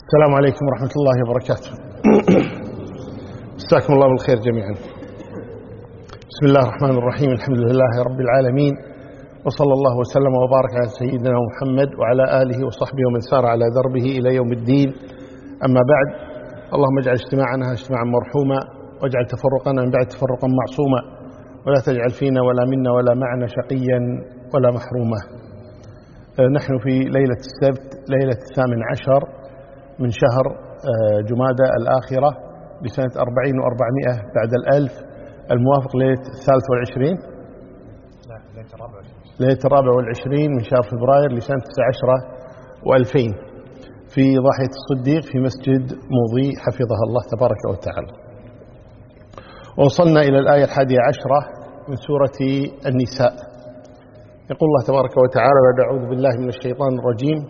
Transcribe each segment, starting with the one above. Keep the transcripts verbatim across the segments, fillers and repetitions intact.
السلام عليكم ورحمة الله وبركاته. مساكم الله بالخير جميعا. بسم الله الرحمن الرحيم، الحمد لله رب العالمين، وصلى الله وسلم وبارك على سيدنا محمد وعلى آله وصحبه ومن سار على دربه إلى يوم الدين. أما بعد، اللهم اجعل اجتماعنا اجتماعا مرحوما، واجعل تفرقنا من بعد تفرقا معصوما، ولا تجعل فينا ولا منا ولا معنا شقيا ولا محروما. نحن في ليلة السبت، ليلة الثامن عشر من شهر جمادى الآخرة بسنة أربعين وأربعمائة بعد الألف، الموافق ليلة الثالث والعشرين لا ليلة الرابع والعشرين ليلة الرابع والعشرين من شهر فبراير لسنة تسعة عشر وألفين، في ضاحية الصديق في مسجد مضي حفظها الله تبارك وتعالى. ووصلنا إلى الآية الحادية عشرة من سورة النساء. يقول الله تبارك وتعالى بعد أعوذ بالله من الشيطان الرجيم: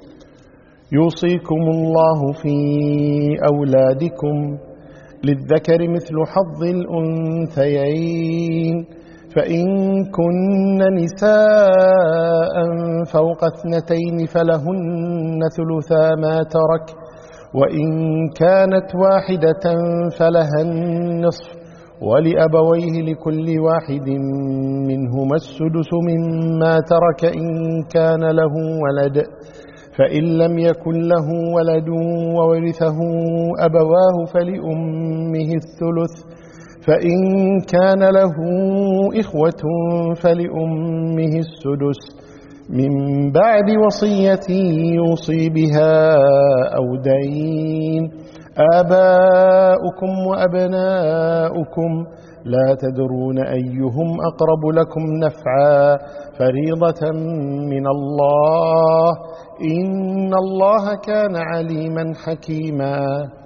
يوصيكم الله في أولادكم للذكر مثل حظ الأنثيين، فإن كن نساء فوق اثنتين فلهن ثلثا ما ترك، وإن كانت واحدة فلها النصف، ولأبويه لكل واحد منهما السدس مما ترك إن كان له ولد، فإن لم يكن له ولد وورثه أبواه فلأمه الثلث، فإن كان له إخوة فلأمه السدس، من بعد وصية يوصي بها أو دين. آباؤكم وأبناؤكم لا تدرون أيهم أقرب لكم نفعا، فريضة من الله، إن الله كان عليما حكيما.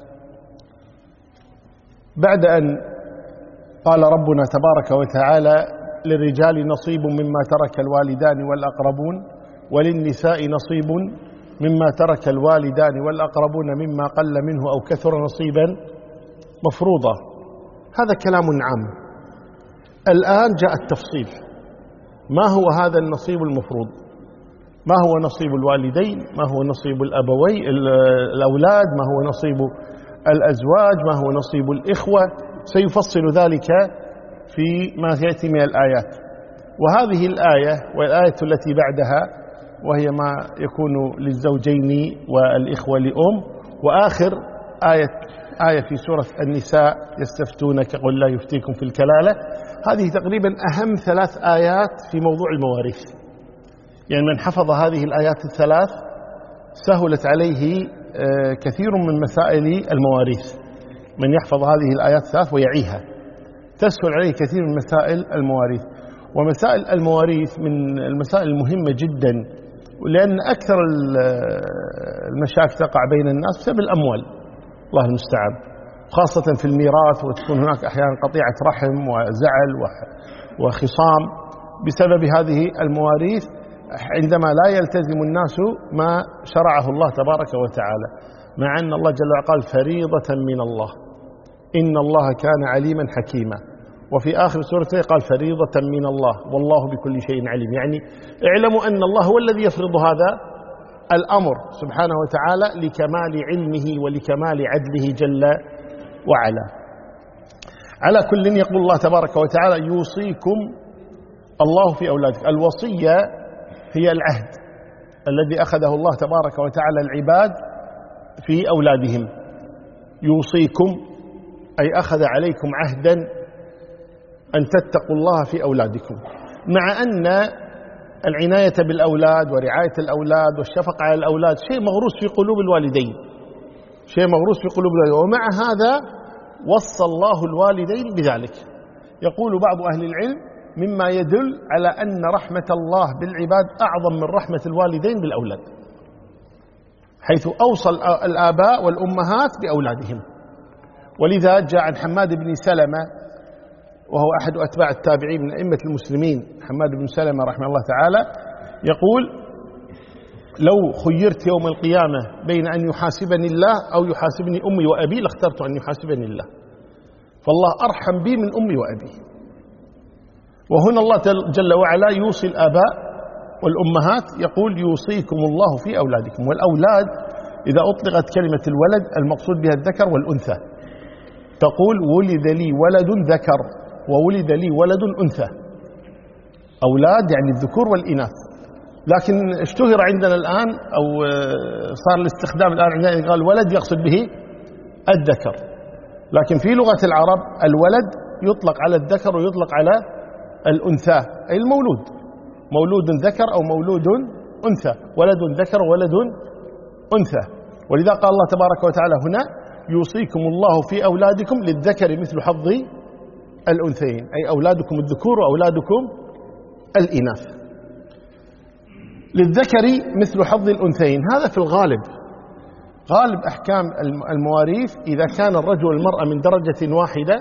بعد أن قال ربنا تبارك وتعالى: للرجال نصيب مما ترك الوالدان والأقربون، وللنساء نصيب مما ترك الوالدان والأقربون مما قل منه أو كثر نصيبا مفروضا. هذا كلام عام. الآن جاء التفصيل. ما هو هذا النصيب المفروض؟ ما هو نصيب الوالدين؟ ما هو نصيب الأبوي الأولاد؟ ما هو نصيب الأزواج؟ ما هو نصيب الإخوة؟ سيفصل ذلك في ما يأتي من الآيات. وهذه الآية والآية التي بعدها، وهي ما يكون للزوجين والإخوة لأم، وآخر آية آية في سورة النساء: يستفتونك قل لا يفتيكم في الكلالة. هذه تقريبا أهم ثلاث آيات في موضوع المواريث. يعني من حفظ هذه الآيات الثلاث سهلت عليه كثير من مسائل المواريث. من يحفظ هذه الآيات الثلاث ويعيها تسهل عليه كثير من مسائل المواريث. ومسائل المواريث من المسائل المهمة جدا، لأن أكثر المشاكل تقع بين الناس بسبب الأموال، الله المستعان، خاصة في الميراث، وتكون هناك أحيانا قطيعة رحم وزعل وخصام بسبب هذه المواريث، عندما لا يلتزم الناس ما شرعه الله تبارك وتعالى، مع أن الله جل وعلا قال: فريضة من الله، إن الله كان عليما حكيما. وفي آخر سورة قال: فريضة من الله والله بكل شيء عليم. يعني اعلموا أن الله هو الذي يفرض هذا الأمر سبحانه وتعالى لكمال علمه ولكمال عدله جل وعلا. على كل، يقول الله تبارك وتعالى: يوصيكم الله في أولادكم. الوصية هي العهد الذي أخذه الله تبارك وتعالى العباد في أولادهم. يوصيكم أي أخذ عليكم عهدا أن تتقوا الله في أولادكم، مع أن العناية بالأولاد ورعاية الأولاد والشفقة على الأولاد شيء مغروس في قلوب الوالدين، شيء مغروس في قلوب الوالدين. ومع هذا وصى الله الوالدين بذلك. يقول بعض أهل العلم: مما يدل على أن رحمة الله بالعباد أعظم من رحمة الوالدين بالأولاد، حيث أوصى الآباء والأمهات بأولادهم. ولذا جاء عن حماد بن سلمة، وهو أحد أتباع التابعين من أئمة المسلمين، حماد بن سلمة رحمه الله تعالى، يقول: لو خيرت يوم القيامة بين أن يحاسبني الله أو يحاسبني أمي وأبي لاخترت أن يحاسبني الله، فالله أرحم بي من أمي وأبي. وهنا الله جل وعلا يوصي الآباء والأمهات، يقول: يوصيكم الله في أولادكم. والأولاد إذا أطلقت كلمة الولد المقصود بها الذكر والأنثى. تقول ولد لي ولد ذكر وولد لي ولد أنثى، أولاد يعني الذكور والإناث. لكن اشتهر عندنا الآن أو صار الاستخدام الآن عندنا قال ولد يقصد به الذكر، لكن في لغة العرب الولد يطلق على الذكر ويطلق على الأنثى، أي المولود، مولود ذكر أو مولود أنثى، ولد ذكر وولد أنثى. ولذا قال الله تبارك وتعالى هنا يوصيكم الله في أولادكم للذكر مثل حظ الأنثيين، أي أولادكم الذكور وأولادكم الإناث. للذكر مثل حظ الأنثيين، هذا في الغالب، غالب أحكام المواريث إذا كان الرجل والمرأة من درجة واحدة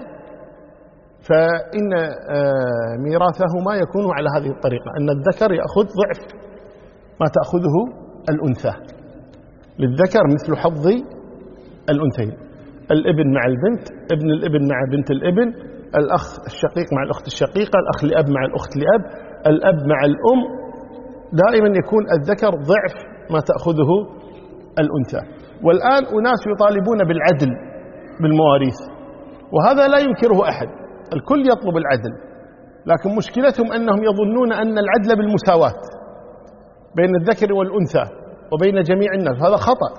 فإن ميراثهما يكون على هذه الطريقة، أن الذكر يأخذ ضعف ما تأخذه الأنثى. للذكر مثل حظ الأنثيين، الابن مع البنت، ابن الابن مع بنت الابن، الأخ الشقيق مع الأخت الشقيقة، الأخ لأب مع الأخت لأب، الأب مع الأم، دائما يكون الذكر ضعف ما تأخذه الأنثى. والآن أناس يطالبون بالعدل بالمواريث، وهذا لا ينكره أحد، الكل يطلب العدل، لكن مشكلتهم أنهم يظنون أن العدل بالمساواة بين الذكر والأنثى وبين جميع الناس، هذا خطأ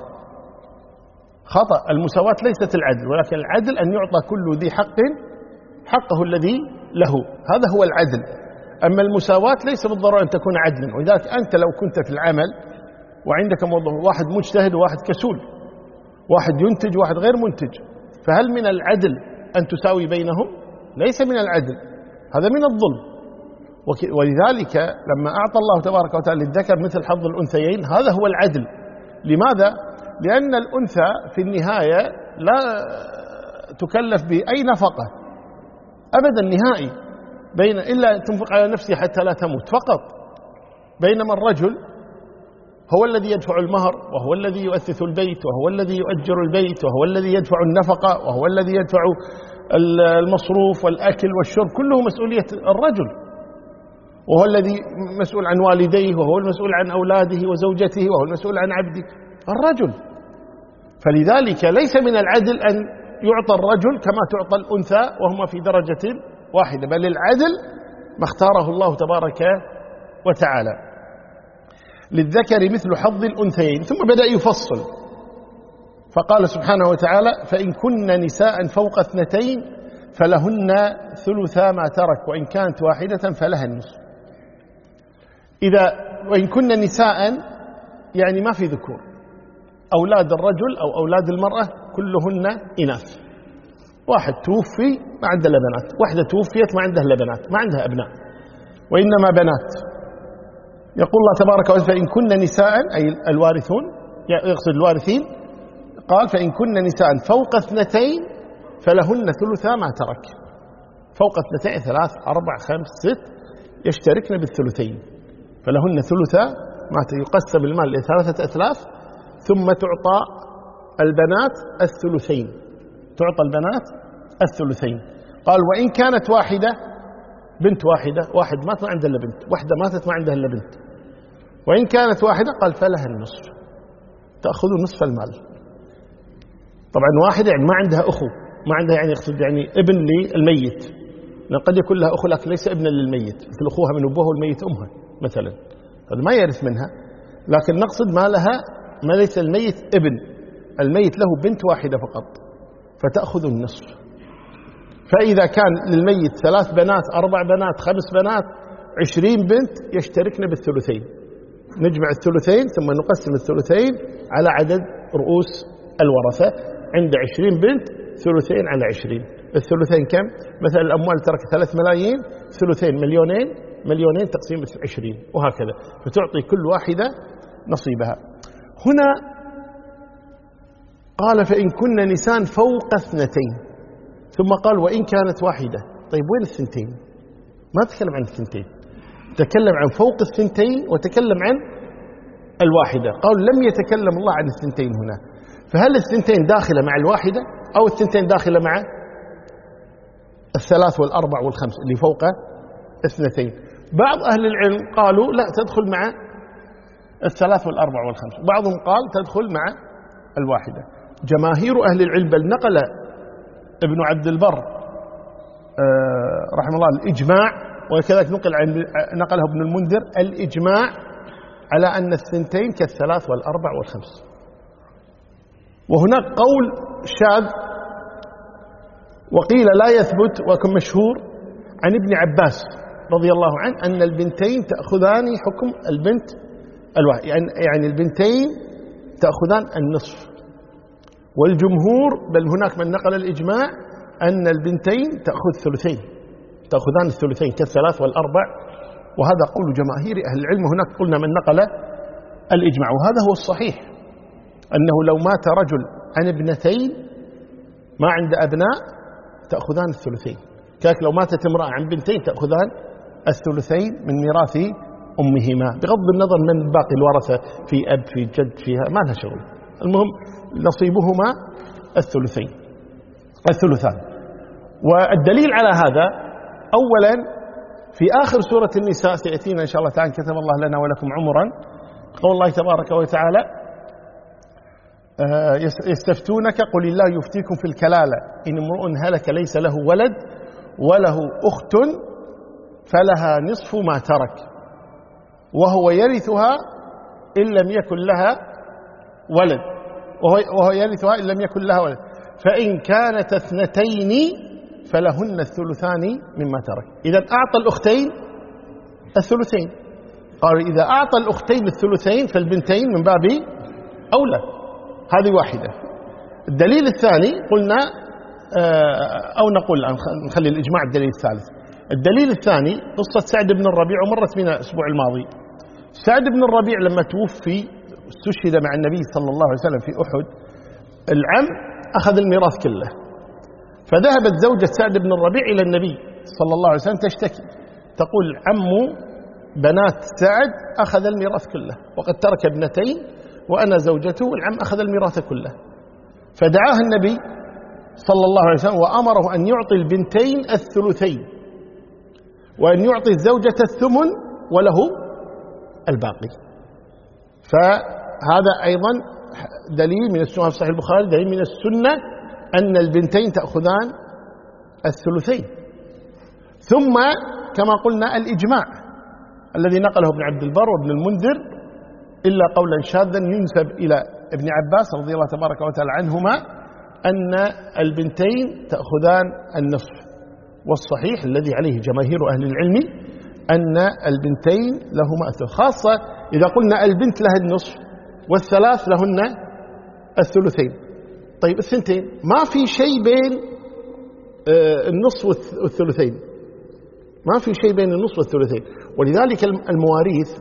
خطأ. المساواة ليست العدل، ولكن العدل أن يعطى كل ذي حق حقه الذي له، هذا هو العدل. أما المساواة ليس بالضرورة أن تكون عدلا، ولذلك أنت لو كنت في العمل وعندك موظف واحد مجتهد وواحد كسول، واحد ينتج وواحد غير منتج، فهل من العدل أن تساوي بينهم؟ ليس من العدل، هذا من الظلم. ولذلك لما أعطى الله تبارك وتعالى للذكر مثل حظ الأنثيين هذا هو العدل. لماذا؟ لأن الأنثى في النهاية لا تكلف بأي نفقة أبدا نهائي، بين إلا تنفق على نفسها حتى لا تموت فقط، بينما الرجل هو الذي يدفع المهر، وهو الذي يؤثث البيت، وهو الذي يؤجر البيت، وهو الذي يدفع النفقة، وهو الذي يدفع المصروف والأكل والشرب، كله مسؤولية الرجل، وهو الذي مسؤول عن والديه، وهو المسؤول عن أولاده وزوجته، وهو المسؤول عن عبده الرجل. فلذلك ليس من العدل أن يعطى الرجل كما تعطى الأنثى وهما في درجة واحدة، بل العدل ما اختاره الله تبارك وتعالى. للذكر مثل حظ الأنثيين، ثم بدأ يفصل فقال سبحانه وتعالى فإن كن نساء فوق اثنتين فلهن ثلثا ما ترك وإن كانت واحدة فلها النصف. إذا وإن كن نساء يعني ما في ذكور، أولاد الرجل أو أولاد المرأة كلهن إناث، واحد توفي ما عنده إلا بنات، واحدة توفيت ما عندها إلا بنات، ما عندها أبناء وإنما بنات. يقول الله تبارك وتعالى فإن كن نساء أي الوارثون، يقصد الوارثين، قال فإن كن نساء فوق اثنتين فلهن ثلثا ما ترك. فوق اثنتين ثلاث أربع خمس ست يشتركن بالثلثين، فلهن ثلثا ما يقسم المال لثلاثة أثلاث، ثم تعطى البنات الثلثين، تعطى البنات الثلثين. قال وإن كانت واحدة، بنت واحدة، واحد مات ما عنده إلا بنت، واحدة ماتت ما عندها إلا بنت، وإن كانت واحدة قال فلها النصف، تأخذ نصف المال. طبعا واحدة يعني ما عندها أخو، ما عندها يعني يقصد يعني ابن للميت، لأن قد يكون لها أخو لكن ليس ابنا للميت، مثل أخوها من أبوها والميت أمها مثلا، هذا ما يرث منها، لكن نقصد ما لها، ما ليس الميت ابن، الميت له بنت واحدة فقط فتأخذ النصف. فإذا كان للميت ثلاث بنات أربع بنات خمس بنات عشرين بنت يشتركن بالثلثين، نجمع الثلثين ثم نقسم الثلثين على عدد رؤوس الورثة، عند عشرين بنت ثلثين على عشرين، الثلثين كم؟ مثلا الأموال ترك ثلاث ملايين، ثلثين مليونين، مليونين تقسيم عشرين، وهكذا، فتعطي كل واحدة نصيبها. هنا قال فإن كن نساء فوق اثنتين، ثم قال وإن كانت واحدة. طيب وين الثنتين؟ ما تكلم عن الثنتين، تكلم عن فوق الثنتين وتكلم عن الواحدة. قال لم يتكلم الله عن الثنتين هنا، فهل الثنتين داخلة مع الواحدة أو الثنتين داخلة مع الثلاث والأربع والخمس اللي فوق اثنتين؟ بعض أهل العلم قالوا لا، تدخل مع الثلاث والأربع والخمس، بعضهم قال تدخل مع الواحدة. جماهير أهل العلم، بل نقل ابن عبد البر رحمه الله الإجماع، وكذلك نقل عن نقله ابن المنذر الإجماع على أن الثنتين كالثلاث والأربع والخمس. وهناك قول شاذ وقيل لا يثبت وكان مشهور عن ابن عباس رضي الله عنه أن البنتين تأخذان حكم البنت الواحد، يعني البنتين تأخذان النصف. والجمهور بل هناك من نقل الإجماع أن البنتين تأخذ ثلثين، تأخذان الثلثين كالثلاث والأربع، وهذا قول جماهير أهل العلم. هناك قلنا من نقل الإجماع، وهذا هو الصحيح، أنه لو مات رجل عن ابنتين ما عند أبناء تأخذان الثلثين، كذلك لو ماتت امرأة عن بنتين تأخذان الثلثين من ميراث أمهما، بغض النظر من باقي الورثة في أب في جد فيها ما لها شغل، المهم نصيبهما الثلثين الثلثان. والدليل على هذا أولا في آخر سورة النساء سيأتينا إن شاء الله تعالى، كتب الله لنا ولكم عمرا، قول الله تبارك وتعالى يستفتونك قل الله يفتيكم في الكلالة إن امرؤ هلك ليس له ولد وله أخت فلها نصف ما ترك وهو يرثها إن لم يكن لها ولد وهو يرثها إن لم يكن لها ولد فإن كانت اثنتين فلهن الثلثان مما ترك. إذا أعطى الأختين الثلثين، قالوا إذا أعطى الأختين الثلثين فالبنتين من باب أولى. هذه واحدة. الدليل الثاني قلنا أو نقول نخلي الإجماع الدليل الثالث. الدليل الثاني قصة سعد بن الربيع، ومرت بنا الأسبوع الماضي. سعد بن الربيع لما توفي استشهد مع النبي صلى الله عليه وسلم في أحد، العم أخذ الميراث كله، فذهبت زوجة سعد بن الربيع إلى النبي صلى الله عليه وسلم تشتكي، تقول عم بنات سعد أخذ الميراث كله وقد ترك ابنتين وأنا زوجته والعم أخذ الميراث كله. فدعاها النبي صلى الله عليه وسلم وأمره أن يعطي البنتين الثلثين وأن يعطي الزوجة الثمن وله الباقي. فهذا أيضا دليل من السنة في صحيح البخاري، دليل من السنة أن البنتين تأخذان الثلثين. ثم كما قلنا الإجماع الذي نقله ابن عبد البر وابن المنذر إلا قولا شاذا ينسب إلى ابن عباس رضي الله تبارك وتعالى عنهما أن البنتين تأخذان النصف، والصحيح الذي عليه جماهير أهل العلم أن البنتين لهما الثلث، خاصة إذا قلنا البنت لها النصف والثلاث لهن الثلثين. طيب الثنتين ما في شيء بين النصف والثلثين، ما في شيء بين النصف والثلثين. ولذلك المواريث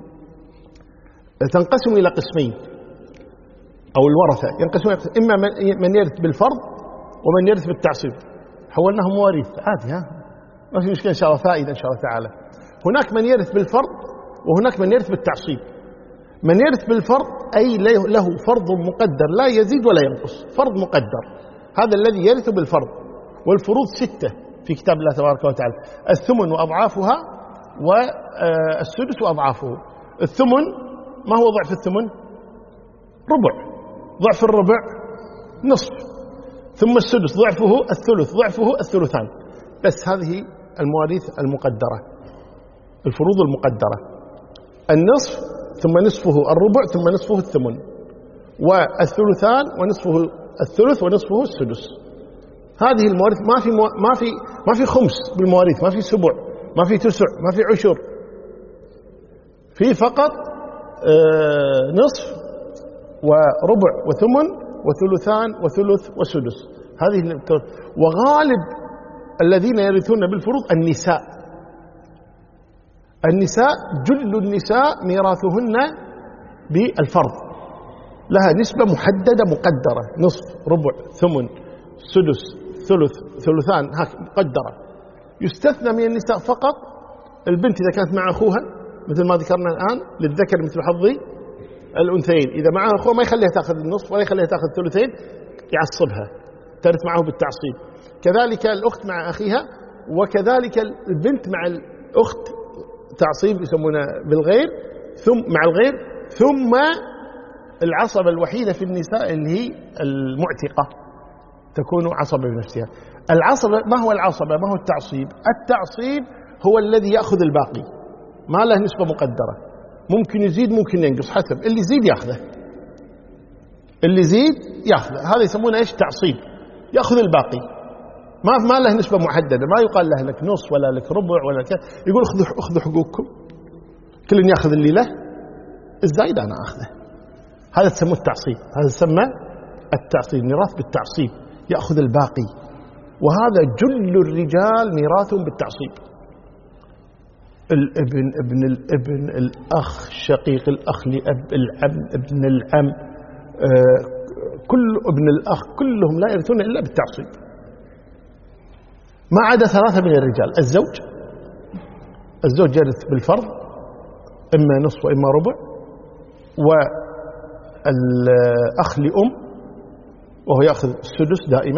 تنقسم إلى قسمين، أو الورثة ينقسمون إما من يرث بالفرض ومن يرث بالتعصيب. حولناهم مواريث عادي، ها ما في مشكلة إن شاء الله، فائدة إن شاء الله تعالى. هناك من يرث بالفرض وهناك من يرث بالتعصيب. من يرث بالفرض أي له فرض مقدر لا يزيد ولا ينقص، فرض مقدر، هذا الذي يرث بالفرض. والفروض ستة في كتاب الله تبارك وتعالى: الثمن وأضعافها والسدس وأضعافه. الثمن ما هو ضعف الثمن؟ ربع، ضعف الربع نصف، ثم السدس ضعفه الثلث، ضعفه الثلثان. بس هذه المواريث المقدرة، الفروض المقدرة: النصف ثم نصفه الربع ثم نصفه الثمن، والثلثان ونصفه الثلث ونصفه السدس. هذه المواريث ما في مو... ما في ما في خمس بالمواريث، ما في سبع، ما في تسع، ما في عشر، في فقط آه نصف وربع وثمن وثلثان وثلث وسدس. هذه. وغالب الذين يرثون بالفروض النساء. النساء جل النساء ميراثهن بالفرض، لها نسبة محددة مقدرة: نصف، ربع، ثمن، سدس، ثلث، ثلثان، هكذا مقدرة. يستثنى من النساء فقط البنت إذا كانت مع أخوها، مثل ما ذكرنا الآن: للذكر مثل حظ الأنثيين. إذا معها أخوها ما يخليها تأخذ النصف ولا يخليها تأخذ الثلثين، يعصبها، ترث معه بالتعصيب. كذلك الأخت مع أخيها، وكذلك البنت مع الأخت تعصيب يسمونه بالغير، ثم مع الغير، ثم العصبة الوحيدة في النساء اللي هي المعتقة تكون عصبة بنفسها. العصبة ما هو العصبة؟ ما هو التعصيب؟ التعصيب هو الذي يأخذ الباقي، ما له نسبة مقدرة، ممكن يزيد ممكن ينقص حسب اللي يزيد يأخذه، اللي يزيد يأخذه. هذا يسمونه إيش؟ تعصيب، يأخذ الباقي، ما ما له نسبة محددة، ما يقال له لك نص ولا لك ربع ولا كذا، يقول خذوا خذوا حقوقكم، كل يأخذ اللي له، الزايد أنا أخذه. هذا تسمى التعصيب، هذا يسمى التعصيب، ميراث بالتعصيب، يأخذ الباقي. وهذا جل الرجال ميراثهم بالتعصيب. الابن ابن الابن الأخ شقيق الأخ لأب العم ابن العم آه كل ابن الأخ كلهم لا يرثون إلا بالتعصيب، ما عدا ثلاثة من الرجال. الزوج الزوج يرث بالفرض، إما نصف وإما ربع، والأخ لأم وهو يأخذ السدس دائما،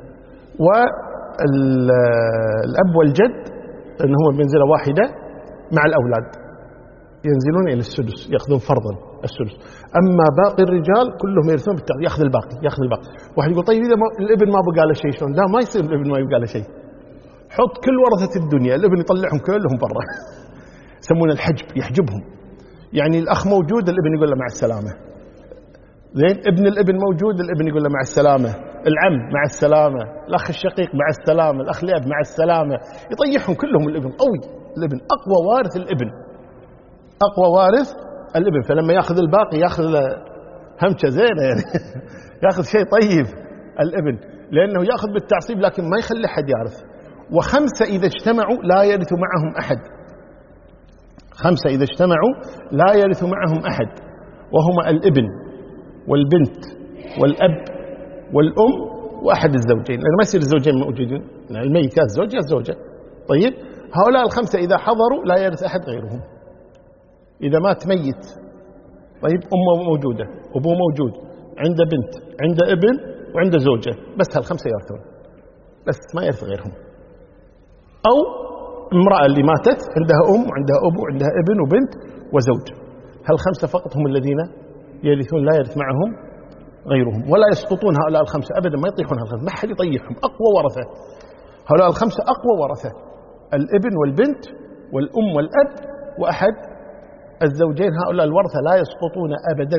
والأب والجد أنه هو بمنزلة واحدة مع الأولاد ينزلون إلى السدس، يأخذون فرضا السدس. أما باقي الرجال كلهم يرثون بالتعصيب، يأخذ الباقي يأخذ الباقي. واحد يقول طيب إذا الابن ما بقى له شيء شلون؟ لا، ما يصير الابن ما يبقى له شيء، حط كل ورثة الدنيا الابن يطلعهم كلهم برا يسمونه الحجب، يحجبهم. يعني الأخ موجود الابن يقول له مع السلامة، زين، ابن الابن موجود الابن يقول له مع السلامة، العم مع السلامة، الأخ الشقيق مع السلامة، الأخ لأب مع السلامة، يطيحهم كلهم. الابن قوي، الابن أقوى وارث، الابن أقوى وارث الابن. فلما يأخذ الباقي يأخذ همشة زينة يعني يأخذ شيء طيب الابن، لأنه يأخذ بالتعصيب لكن ما يخلي أحد يعرف. وخمسة إذا اجتمعوا لا يرث معهم أحد، خمسة إذا اجتمعوا لا يرث معهم أحد، وهما الابن والبنت والأب والأم وأحد الزوجين، لأن ما يصير الزوجين موجودين، الميت يا الزوج يا الزوجة. طيب هؤلاء الخمسة إذا حضروا لا يرث أحد غيرهم. إذا مات ميت، طيب أمه موجودة، أبوه موجود، عنده بنت، عنده ابن، وعنده زوجة، بس هالخمسة يرثون، بس ما يرث غيرهم. أو امرأة اللي ماتت عندها أم وعندها أبو وعندها ابن وبنت وزوج، هالخمسة فقط هم الذين يرثون، لا يرث معهم غيرهم، ولا يسقطون هؤلاء الخمسة أبدا، ما يطيحون هالخمسة، ما حد يطيحهم، أقوى ورثة هؤلاء الخمسة، أقوى ورثة، الابن والبنت والأم والأب وأحد الزوجين، هؤلاء الورثة لا يسقطون أبدا.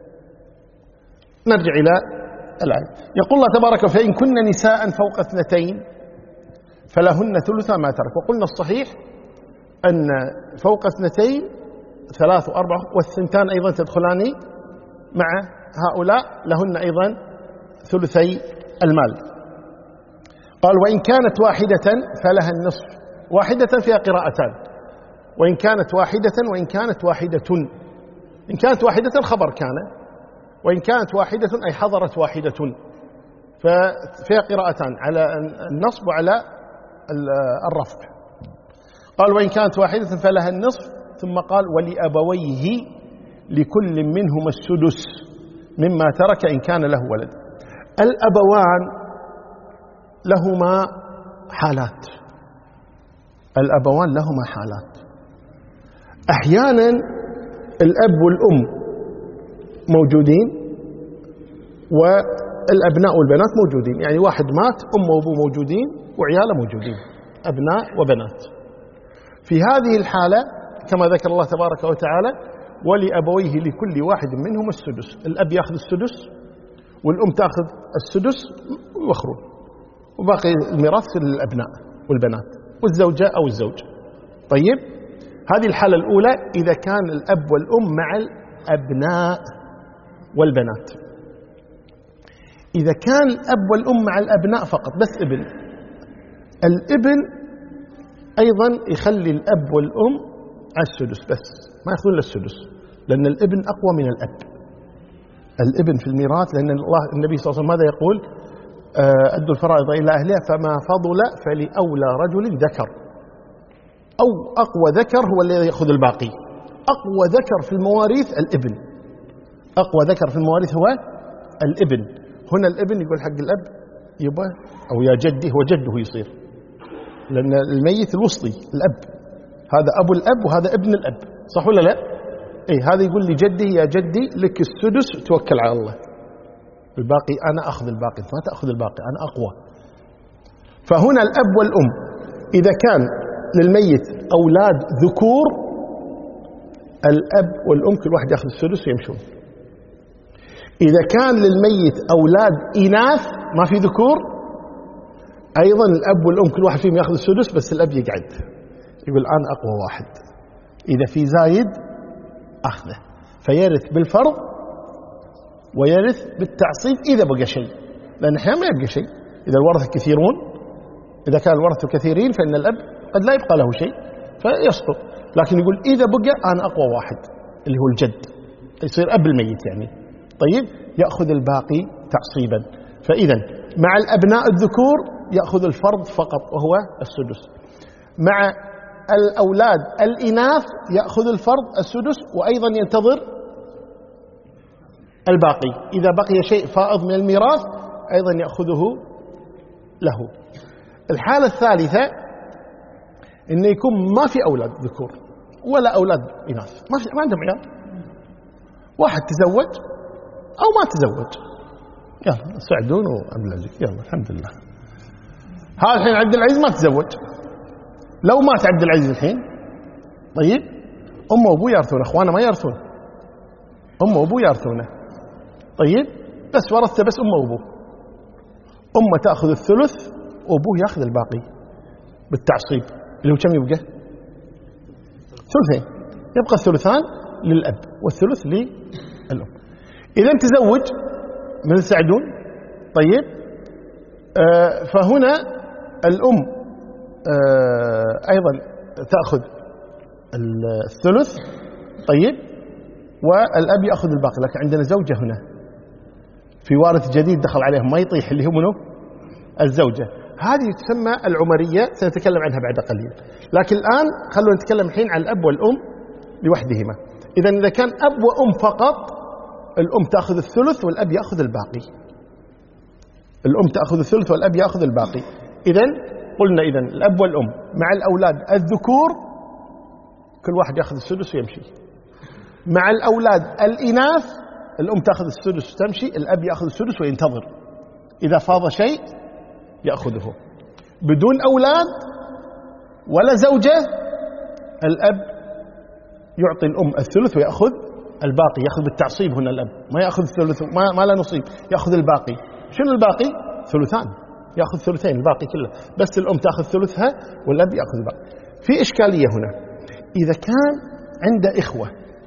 نرجع إلى الآية. يقول الله تبارك: فإن كن نساء فوق اثنتين فلهن ثلث ما ترك. وقلنا الصحيح أن فوق اثنتين ثلاث وأربع، والثنتان أيضا تدخلان مع هؤلاء، لهن أيضا ثلثي المال. قال: وإن كانت واحدة فلها النصف. واحدة فيها قراءتان، وإن كانت واحدة وإن كانت واحدة. إن كانت واحدة خبر كان، وإن كانت واحدة أي حضرت واحدة، ففيها قراءتان على النصب وعلى الرفع. قال: وإن كانت واحدة فلها النصف، ثم قال: ولأبويه لكل منهما السدس مما ترك إن كان له ولد. الأبوان لهما حالات، الأبوان لهما حالات. أحيانا الأب والأم موجودين والأبناء والبنات موجودين، يعني واحد مات أمه وأبوه موجودين وعياله موجودين، أبناء وبنات. في هذه الحالة كما ذكر الله تبارك وتعالى: ولأبويه لكل واحد منهم السدس. الأب يأخذ السدس والأم تأخذ السدس ويوخرون، وباقي الميراث للأبناء والبنات والزوجة أو الزوج. طيب، هذه الحالة الأولى إذا كان الأب والأم مع الأبناء والبنات. إذا كان الأب والأم مع الأبناء فقط، بس ابن، الابن أيضا يخلي الأب والأم على السدس، بس ما يأخذون للسدس، لأن الابن أقوى من الأب. الابن في الميراث، لأن الله النبي صلى الله عليه وسلم ماذا يقول؟ أدوا الفرائض إلى أهلها فما فضل فلأولى رجل ذكر، أو أقوى ذكر هو الذي يأخذ الباقي. أقوى ذكر في المواريث الابن، أقوى ذكر في المواريث هو الابن. هنا الابن يقول حق الأب: يبا أو يا جدي، هو جده يصير، لأن الميت الوسطي الأب، هذا أبو الأب وهذا ابن الأب، صح ولا لا؟ اي هذا يقول لي جدي يا جدي لك السدس توكل على الله، الباقي أنا أخذ الباقي، أنت ما تأخذ الباقي، أنا أقوى. فهنا الأب والأم إذا كان للميت أولاد ذكور، الأب والأم كل واحد يأخذ السدس ويمشون. إذا كان للميت أولاد إناث ما في ذكور، أيضا الأب والأم كل واحد فيهم يأخذ السدس، بس الأب يقعد يقول أنا أقوى واحد، إذا في زايد أخذه، فيرث بالفرض ويرث بالتعصيب إذا بقى شيء، لأن أحيانا ما يبقى شيء. إذا الورثة كثيرون، إذا كان الورثة كثيرين فإن الأب قد لا يبقى له شيء فيسقط، لكن يقول إذا بقى أنا أقوى واحد اللي هو الجد، يصير أب الميت يعني، طيب يأخذ الباقي تعصيبا. فإذا مع الأبناء الذكور يأخذ الفرض فقط وهو السدس، مع الأولاد الإناث يأخذ الفرض السدس، وأيضا ينتظر الباقي، إذا بقي شيء فائض من الميراث أيضا يأخذه له. الحالة الثالثة إنه يكون ما في أولاد ذكور ولا أولاد إناث، ما, في ما عندهم عيال، واحد تزوج أو ما تزوج، يلا سعدون وعبد العزيز، يلا الحمد لله. هذا الحين عبد العزيز ما تزوج، لو مات عبد العزيز الحين طيب أمه وأبوه يرثونه، أخوانه ما يرثون، أمه وأبوه يرثونه طيب، بس ورثته بس أمه وأبوه، أمه تأخذ الثلث وأبوه يأخذ الباقي بالتعصيب، اللي هو كم يبقى؟ ثلثين، يبقى الثلثان للأب والثلث للأم. إذا تزوج من سعدون طيب، آه فهنا الأم آه أيضا تأخذ الثلث طيب، والأب يأخذ الباقي. لكن عندنا زوجة هنا، في وارث جديد دخل عليهم ما يطيح، اللي هو منه الزوجة، هذه تسمى العمرية، سنتكلم عنها بعد قليل. لكن الآن خلونا نتكلم الحين عن الأب والأم لوحدهما. إذا إذا كان أب وأم فقط، الأم تأخذ الثلث والأب يأخذ الباقي، الأم تأخذ الثلث والأب يأخذ الباقي. إذا قلنا إذا الأب والأم مع الأولاد الذكور كل واحد يأخذ السدس ويمشي، مع الأولاد الإناث الأم تأخذ السدس وتمشي، الأب يأخذ السدس وينتظر، إذا فاض شيء يأخذه. بدون أولاد ولا زوجة، الأب يعطي الأم الثلث ويأخذ الباقي، يأخذ بالتعصيب هنا الأب، ما يأخذ الثلث، ما, ما لا نصيب، يأخذ الباقي. شنو الباقي؟ ثلثان، يأخذ ثلثين، الباقي كله، بس الأم تأخذ ثلثها والأب يأخذ الباقي. في إشكالية هنا، إذا كان عنده إخوة،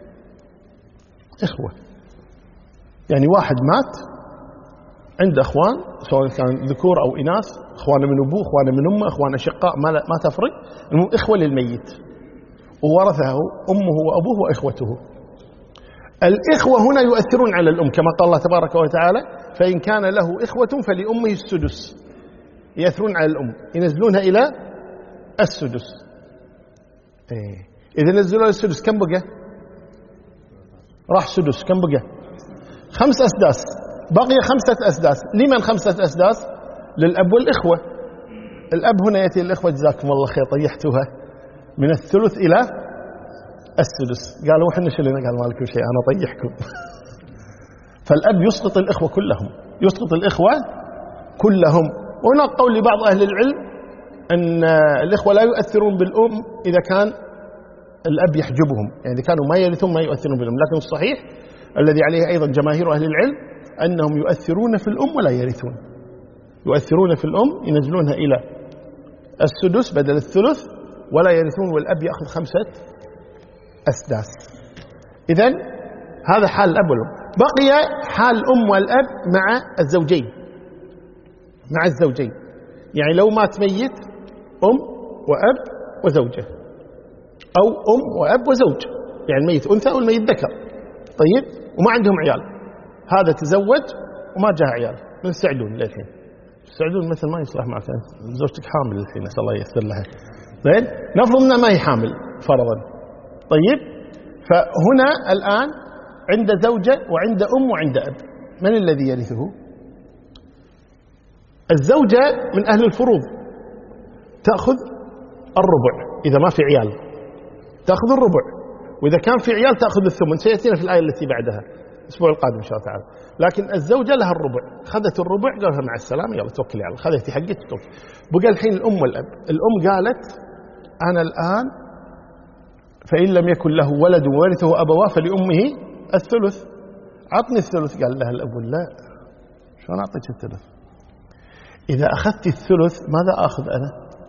إخوة يعني واحد مات عنده أخوان سواء كان ذكور أو إناث، أخوانه من أبوه، أخوانه من أمه، أخوانه شقاء، ما, ما تفرق، المهم إخوة للميت، وورثه أمه وأبوه وإخوته. الإخوة هنا يؤثرون على الأم كما قال الله تبارك وتعالى: فإن كان له إخوة فلأمه السدس، يأثرون على الأم، ينزلونها إلى السدس. إيه. إذا نزلوا السدس كم بقى؟ راح سدس، كم بقى؟ خمس أسداس، بقي خمسة أسداس. لمن خمسة أسداس؟ للأب والإخوة. الأب هنا يأتي الإخوة: جزاكم الله خير طيحتوها من الثلث إلى السدس. قالوا وحنا شلنا، قال ما لكم شيء أنا طيحكم. فالأب يسقط الإخوة كلهم، يسقط الإخوة كلهم. وهناك قول لبعض أهل العلم أن الإخوة لا يؤثرون بالأم إذا كان الأب يحجبهم، يعني إذا كانوا ما يرثون ما يؤثرون بالأم. لكن الصحيح الذي عليه أيضا جماهير أهل العلم أنهم يؤثرون في الأم ولا يرثون، يؤثرون في الأم، ينزلونها إلى السدس بدل الثلث ولا يرثون، والأب يأخذ خمسة أسداس. إذن هذا حال الأب والأم. بقي حال الأم والأب مع الزوجين، مع الزوجين يعني لو مات ميت أم وأب وزوجة، أو أم وأب وزوج، يعني الميت أنثى والميت ذكر طيب، وما عندهم عيال، هذا تزوج وما جاء عيال، من السعدون للحين. السعدون مثل ما يصلح معك، زوجتك حامل الحين، أسأل الله ييسر لها، زين نفرض أنها ما هي حامل فرضا طيب، فهنا الآن عند زوجة وعند أم وعند أب، من الذي يرثه؟ الزوجة من أهل الفروض تأخذ الربع إذا ما في عيال، تأخذ الربع، وإذا كان في عيال تأخذ الثمن، سيأتينا في الآية التي بعدها الأسبوع القادم إن شاء الله تعالى. لكن الزوجة لها الربع، خذت الربع قالها مع السلامة يلا توكلي على الله، خذتي حقك توكلي. بقى الحين الأم والأب. الأم قالت أنا الآن فإن لم يكن له ولد وورثه أبواه فلأمه الثلث، عطني الثلث. قال لها الأب لا، شلون أعطيك الثلث؟ إذا أخذت الثلث ماذا آخذ أنا؟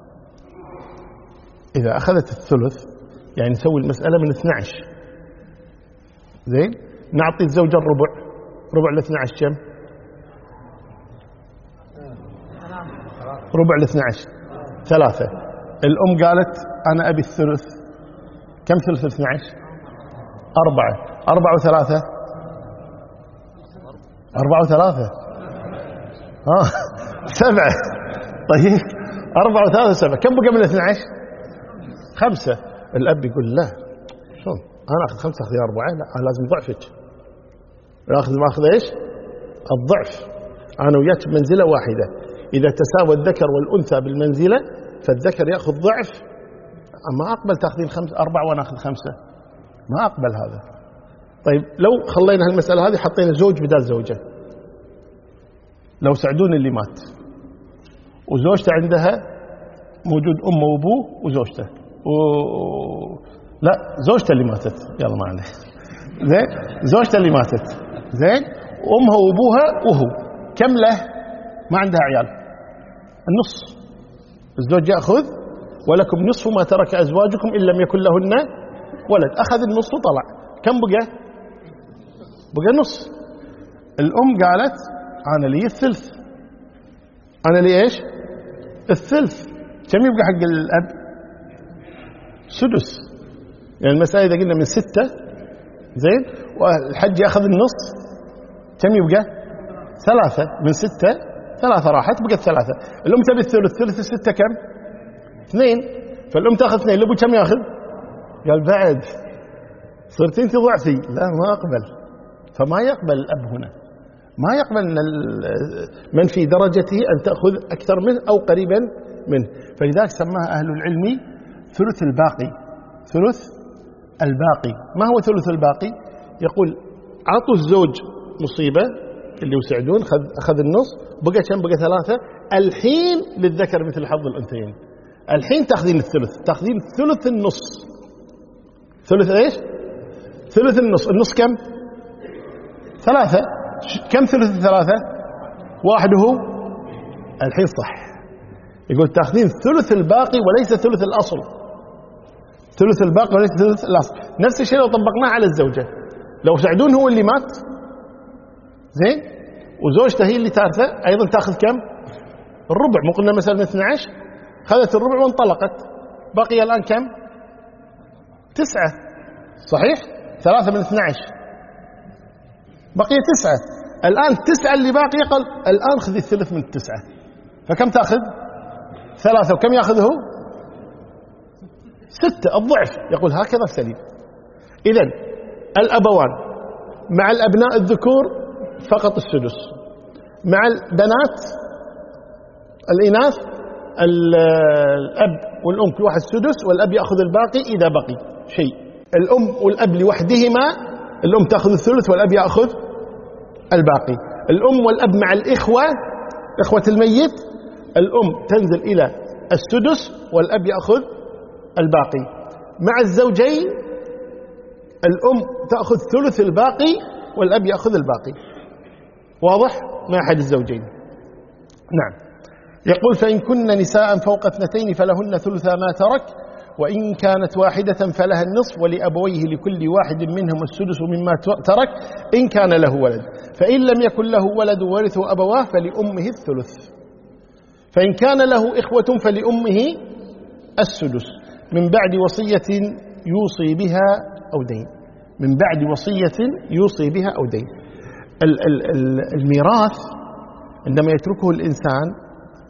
إذا أخذت الثلث يعني نسوي المسألة من اثني عشر، زين، نعطي الزوجة الربع، ربع ل اثني عشر كم؟ ربع ل اثني عشر ثلاثة. الأم قالت أنا أبي الثلث، كم ثلث اثني عشر؟ أربعة. أربعة وثلاثة أربعة وثلاثة ها سبعة. طيب أربعة وثلاثة سبعة، كم بقى من اثني عشر؟ خمسة. الأب يقول لا، شلون أنا أخذ خمسة أخذ أربعة؟ لا أنا لازم ضعفك، أخذ ما أخذ إيش؟ الضعف. أنا وياك بمنزلة واحدة، إذا تساوى الذكر والأنثى بالمنزلة فالذكر يأخذ ضعف. ما أقبل تأخذين خمسة أربعة وأنا أخذ خمسة، ما أقبل هذا. طيب لو خلينا هالمسألة هذه حطينا زوج بدال زوجة، لو سعدون اللي مات وزوجته عندها موجود أمه وأبوه وزوجته و... لا زوجته اللي ماتت، يلا ما عليه، زين، زوجته اللي ماتت، زين، أمها وأبوها وهو، كم له؟ ما عندها عيال، النص. الزوج يأخذ ولكم نصف ما ترك أزواجكم إن لم يكن لهن ولد. أخذ النص وطلع، كم بقى؟ بقى نص. الأم قالت أنا لي الثلث، أنا لي إيش؟ الثلث. كم يبقى حق الأب؟ سدس. يعني المسألة إذا قلنا من ستة، زين، والحج يأخذ النص، كم يبقى؟ ثلاثة. من ستة ثلاثة راحت، بقت ثلاثة. الأم تبي الثلث، ثلث الستة كم؟ اثنين. فالأم تأخذ اثنين، الأبو كم يأخذ؟ قال بعد صرت أنت ضعفي، لا ما أقبل. فما يقبل الأب هنا، ما يقبل من في درجته أن تأخذ أكثر منه أو قريبا منه. فلذلك سماها أهل العلم ثلث الباقي. ثلث الباقي. ما هو ثلث الباقي؟ يقول عطوا الزوج مصيبة اللي يسعدون، أخذ النص، بقى كم؟ بقى ثلاثة. الحين للذكر مثل حظ الأنثيين، الحين تأخذين الثلث، تأخذين ثلث النص. ثلث إيش؟ ثلث النص. النص كم؟ ثلاثة. كم ثلث الثلاثة؟ واحد هو الحين صح. يقول تأخذين ثلث الباقي وليس ثلث الأصل، ثلث الباقي وليس ثلث الأصل. نفس الشيء لو طبقناه على الزوجة، لو سعدون هو اللي مات، زين، وزوجته هي اللي تارثة، أيضا تأخذ كم؟ الربع. مو قلنا مثلا اثني عشر، خذت الربع وانطلقت، بقي الآن كم؟ تسعة، صحيح؟ ثلاثة من اثني عشر بقي تسعة. الآن تسعة اللي باقي قل، الآن خذي الثلث من التسعة، فكم تأخذ؟ ثلاثة. وكم يأخذه؟ ستة، الضعف. يقول هكذا سليم. إذن الأبوان مع الأبناء الذكور فقط السدس، مع البنات الإناث الأب والأم كل واحد السدس، والأب يأخذ الباقي إذا بقي شيء. الأم والأب لوحدهما الأم تأخذ الثلث والأب يأخذ الباقي. الأم والأب مع الإخوة، إخوة الميت، الأم تنزل إلى السدس والأب يأخذ الباقي. مع الزوجين الأم تأخذ ثلث الباقي والأب يأخذ الباقي. واضح؟ مع أحد الزوجين. نعم. يقول فإن كن نساء فوق اثنتين فلهن ثلث ما ترك، وإن كانت واحدة فلها النصف، ولأبويه لكل واحد منهم السدس مما ترك إن كان له ولد، فإن لم يكن له ولد ورثه أبواه فلأمه الثلث، فإن كان له إخوة فلأمه السدس من بعد وصية يوصي بها أو دين. من بعد وصية يوصي بها أو دين. الميراث عندما يتركه الإنسان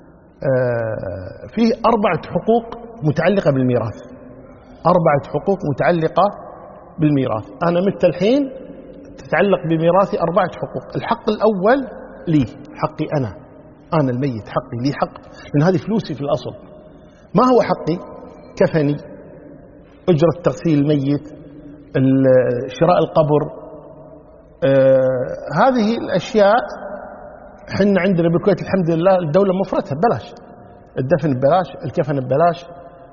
فيه أربعة حقوق متعلقة بالميراث. أربعة حقوق متعلقة بالميراث. أنا مت الحين تتعلق بميراثي أربعة حقوق. الحق الأول لي، حقي أنا، أنا الميت حقي، لي حق، لأن هذه فلوسي في الأصل. ما هو حقي؟ كفني، أجرة تغسيل الميت، شراء القبر، آه هذه الأشياء حنا عندنا بالكويت الحمد لله الدولة مفرتها ببلاش، الدفن ببلاش، الكفن ببلاش،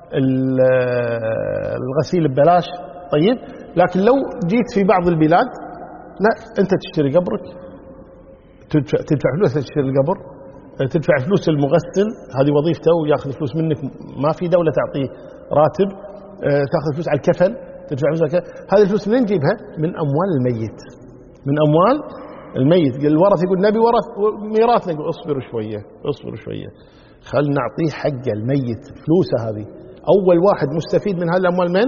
الغسيل ببلاش. طيب لكن لو جيت في بعض البلاد لا، أنت تشتري قبرك، تدفع, تدفع فلوس تشتري القبر، تدفع فلوس المغسل، هذه وظيفته وياخذ فلوس منك، ما في دولة تعطيه راتب، تاخذ فلوس على الكفن، تدفع فلوس على الكفن. هذه الفلوس منين نجيبها؟ من أموال الميت، من أموال الميت. الورث يقول نبي ورث ميراثنا، يقول اصبروا شوية اصبروا شوية، خل نعطيه حق الميت فلوسه. هذه أول واحد مستفيد من هذه الأموال من؟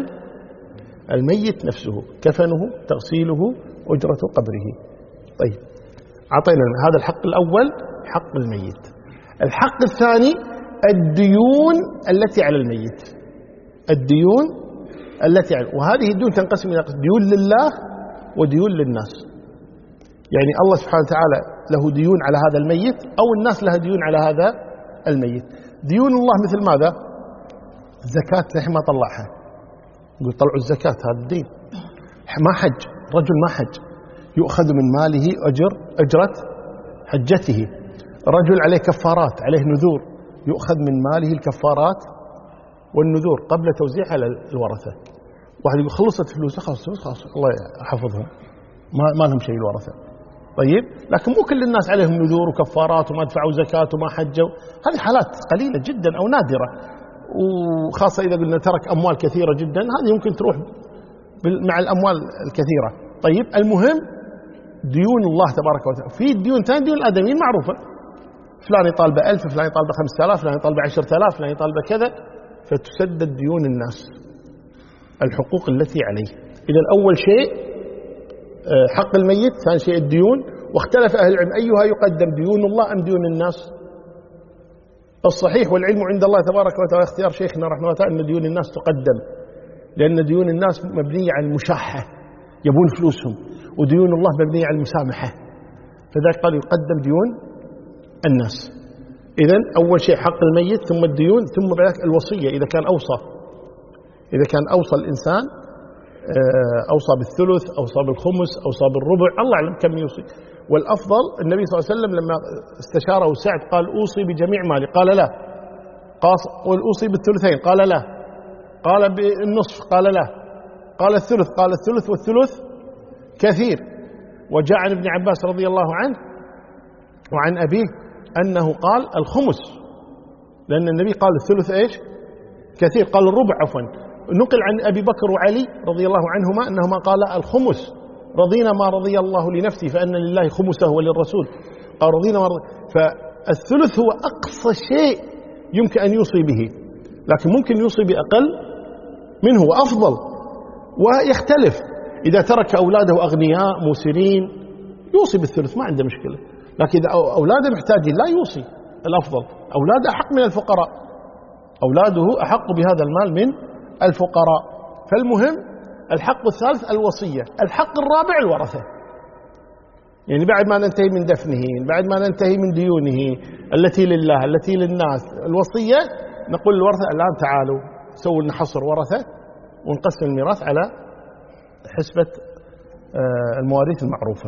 الميت نفسه، كفنه، تغسيله، أجرة قبره. طيب أعطينا هذا الحق الأول، حق الميت. الحق الثاني الديون التي على الميت، الديون التي على، وهذه الديون تنقسم إلى ديون لله وديون للناس. يعني الله سبحانه وتعالى له ديون على هذا الميت، أو الناس لها ديون على هذا الميت. ديون الله مثل ماذا؟ زكاة لحين ما طلعها، يقول طلعوا الزكاة، هذا الدين. ما حج، رجل ما حج يؤخذ من ماله أجر أجرة حجته. رجل عليه كفارات، عليه نذور، يؤخذ من ماله الكفارات والنذور قبل توزيعها على الورثة. واحد يقول خلصت فلوسه، خلاص خلاص الله يحفظهم، ما ما لهم شيء الورثة. طيب لكن مو كل الناس عليهم نذور وكفارات وما دفعوا زكاة وما حجوا، هذه حالات قليلة جدا أو نادرة، وخاصة إذا قلنا ترك أموال كثيرة جدا، هذه يمكن تروح مع الأموال الكثيرة. طيب المهم ديون الله تبارك وتعالى. في ديون ثانية، ديون الآدميين معروفة، فلان يطالب ألف، فلان يطالب خمسة آلاف، فلان يطالب عشرة آلاف، فلان يطالب كذا، فتسدد ديون الناس، الحقوق التي عليه. إذا أول شيء حق الميت، ثاني شيء الديون. واختلف أهل العلم أيها يقدم، ديون الله أم ديون الناس؟ الصحيح والعلم عند الله تبارك وتعالى، اختيار شيخنا رحمه الله تعالى، أن ديون الناس تقدم، لأن ديون الناس مبنية على المشاحة، يبون فلوسهم، وديون الله مبنية على المسامحة، فذلك قال يقدم ديون الناس. إذن أول شيء حق الميت، ثم الديون، ثم بعد الوصية إذا كان أوصى، إذا كان أوصى الإنسان، أوصى بالثلث، أوصى بالخمس، أوصى بالربع، الله أعلم كم يوصي. والأفضل النبي صلى الله عليه وسلم لما استشاره سعد قال أوصي بجميع مالي، قال لا. قال أوصي بالثلثين، قال لا. قال بالنصف، قال لا. قال الثلث، قال الثلث والثلث كثير. وجاء عن ابن عباس رضي الله عنه وعن أبيه أنه قال الخمس، لأن النبي قال الثلث إيش؟ كثير، قال الربع عفوا. نقل عن أبي بكر وعلي رضي الله عنهما أنهما قال الخمس، رضينا ما رضي الله لنفسه فأن لله خمسه وللرسول، قال رضينا ما رضي. فالثلث هو أقصى شيء يمكن أن يوصي به، لكن ممكن يوصي بأقل منه وأفضل، ويختلف. إذا ترك أولاده أغنياء موسرين يوصي بالثلث ما عنده مشكلة، لكن إذا أولاده محتاجين لا يوصي. الأفضل أولاده أحق من الفقراء، أولاده أحق بهذا المال من الفقراء. فالمهم الحق الثالث الوصية. الحق الرابع الورثة، يعني بعد ما ننتهي من دفنه، بعد ما ننتهي من ديونه التي لله التي للناس، الوصية نقول للورثة الآن تعالوا سووا لنا حصر ورثة ونقسم الميراث على حسبة المواريث المعروفة.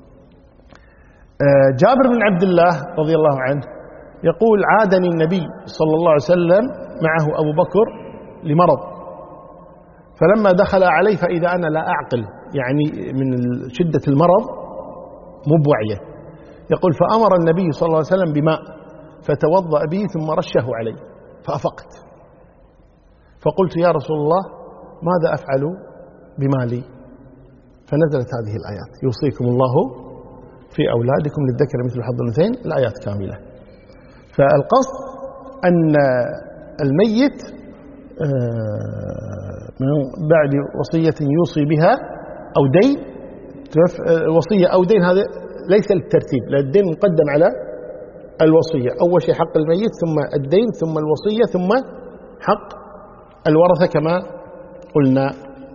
جابر بن عبد الله رضي الله عنه يقول عادني النبي صلى الله عليه وسلم معه أبو بكر لمرض، فلما دخل علي فإذا أنا لا أعقل، يعني من شدة المرض مو بوعيه. يقول فأمر النبي صلى الله عليه وسلم بماء فتوضأ به ثم رشه علي فأفقت، فقلت يا رسول الله ماذا أفعل بمالي؟ فنزلت هذه الآيات يوصيكم الله في أولادكم للذكر مثل حظ الأنثيين، الآيات كاملة. فالقصد أن الميت من بعد وصية يوصي بها أو دين، وصية أو دين، هذا ليس للترتيب، لأن الدين مقدم على الوصية. أول شيء حق الميت، ثم الدين، ثم الوصية، ثم حق الورثة كما قلنا.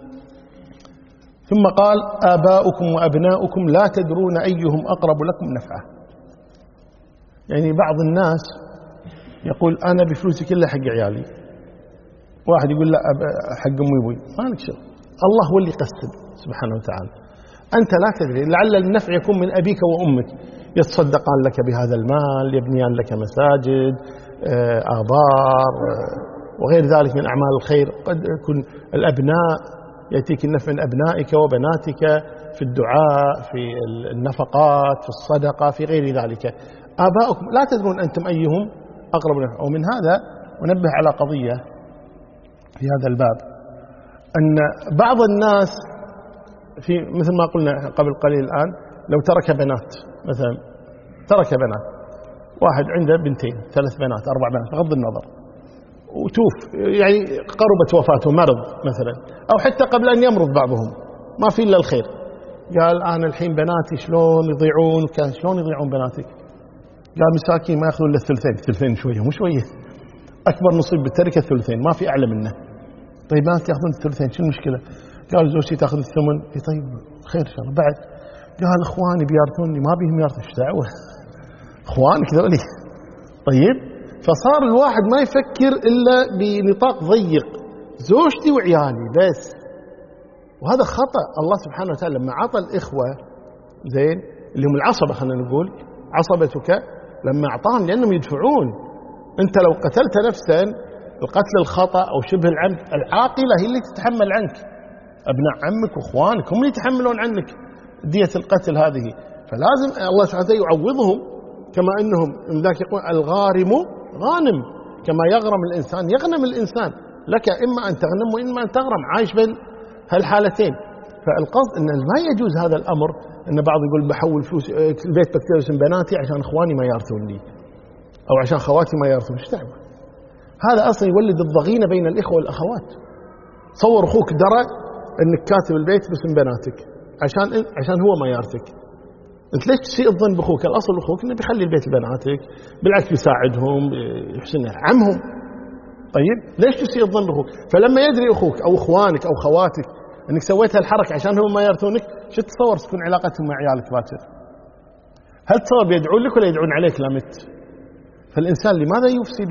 ثم قال آباؤكم وأبناؤكم لا تدرون أيهم أقرب لكم نفعا. يعني بعض الناس يقول أنا بفلوسي كلها حق عيالي، واحد يقول لا حق أمي وأبوي، ما لك شغل، الله هو اللي يقسم سبحانه وتعالى. أنت لا تدري، لعل النفع يكون من أبيك وأمك، يتصدقان لك بهذا المال، يبنيان لك مساجد، آبار وغير ذلك من أعمال الخير. قد يكون الأبناء يأتيك النفع من أبنائك وبناتك في الدعاء، في النفقات، في الصدقة، في غير ذلك. آباؤكم لا تدرون أنتم أيهم أقرب نفع. ومن هذا ونبه على قضية في هذا الباب، أن بعض الناس في مثل ما قلنا قبل قليل الآن، لو ترك بنات مثلا، ترك بنات، واحد عنده بنتين ثلاث بنات أربع بنات بغض النظر، وتوف يعني قربت وفاته، مرض مثلا، أو حتى قبل أن يمرض بعضهم، ما في إلا الخير. قال أنا الحين بناتي شلون يضيعون، شلون يضيعون بناتك؟ قال مساكين ما يأخذون إلا الثلثين. الثلثين شوية مو شوية، أكبر نصيب بالتركة الثلثين، ما في أعلى منه. طيب بناتي يأخذون الثلثين، شو المشكلة؟ قال زوجتي تأخذ الثمن. طيب خير إن شاء الله. بعد قال إخواني بيارثوني، ما بيهم يارثون، إيش دعوة إخوانك ذولي؟ طيب فصار الواحد ما يفكر إلا بنطاق ضيق، زوجتي وعيالي بس. وهذا خطأ. الله سبحانه وتعالى لما عطى الإخوة زين اللي هم العصبة، خلينا نقول عصبتك، لما أعطاهم لأنهم يدفعون. أنت لو قتلت نفسا، القتل الخطأ أو شبه العمد، العاقلة هي اللي تتحمل عنك، أبناء عمك وإخوانك هم اللي يتحملون عنك دية القتل هذه. فلازم الله سبحانه وتعالى يعوضهم، كما أنهم من ذاك يقول الغارم غانم، كما يغرم الإنسان يغنم الإنسان، لك إما أن تغنم وإما أن تغرم، عايش بين هالحالتين. فالقصد أن ما يجوز هذا الأمر، أن بعض يقول بحول فلوس البيت بكتير اسم بناتي عشان إخواني ما يارثون لي، أو عشان خواتي ما يارثون. ايش دعوة؟ هذا أصلا يولد الضغينة بين الإخوة والأخوات. صور أخوك درى أنك كاتب البيت باسم بناتك عشان عشان هو ما يارثك. أنت ليش تسيء الظن بأخوك؟ الأصل أخوك إنه بيخلي البيت لبناتك، بالعكس بيساعدهم، يحسن عمهم. طيب ليش تسيء الظن بأخوك؟ فلما يدري أخوك أو إخوانك أو خواتك أنك سويت هالحركة عشان هم ما يارثونك، شو تتصور تكون علاقتهم مع عيالك باكر؟ هل تصور بيدعون لك ولا يدعون عليك لامت؟ فالإنسان لماذا يفسد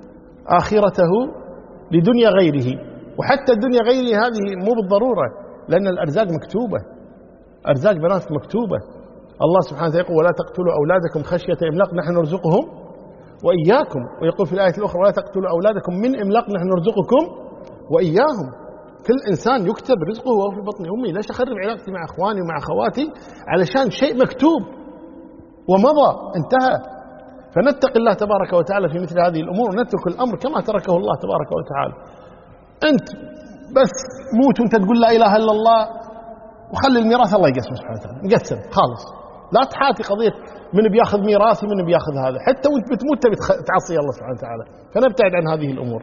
آخرته لدنيا غيره؟ وحتى الدنيا غيره هذه مو بالضرورة، لأن الأرزاق مكتوبة، أرزاق بناتك مكتوبة. الله سبحانه وتعالى يقول ولا تقتلوا أولادكم خشية إملاق نحن نرزقهم وإياكم، ويقول في الآية الأخرى ولا تقتلوا أولادكم من إملاق نحن نرزقكم وإياهم. كل إنسان يكتب رزقه وهو في بطن أمي. ليش أخرب علاقتي مع أخواني ومع أخواتي علشان شيء مكتوب ومضى انتهى؟ فنتق الله تبارك وتعالى في مثل هذه الأمور، ونترك الأمر كما تركه الله تبارك وتعالى. أنت بس موت وأنت تقول لا إله إلا الله، وخلي الميراث الله يقسم سبحانه وتعالى، نقسم خالص. لا تحاتي قضية من بياخذ ميراثي من بياخذ هذا، حتى وانت بتموت تبي تعصي الله سبحانه وتعالى. فنبتعد عن هذه الأمور.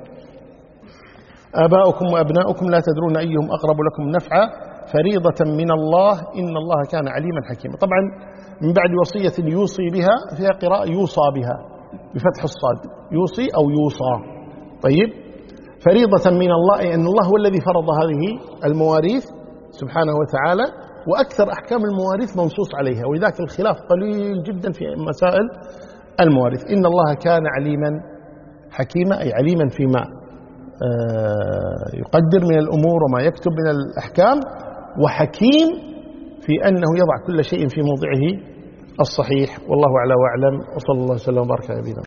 آباؤكم وأبناؤكم لا تدرون أيهم أقرب لكم نفعا فريضة من الله إن الله كان عليما حكيما. طبعا من بعد وصية يوصي بها فيها قراءة يوصى بها بفتح الصاد، يوصي أو يوصى. طيب فريضة من الله أي أن الله هو الذي فرض هذه المواريث سبحانه وتعالى، وأكثر أحكام المواريث منصوص عليها، ولذلك الخلاف قليل جدا في مسائل المواريث. إن الله كان عليما حكيما أي عليما فيما يقدر من الأمور وما يكتب من الأحكام، وحكيم في أنه يضع كل شيء في موضعه الصحيح. والله أعلى وأعلم، وصلى الله وسلم وبارك على نبينا.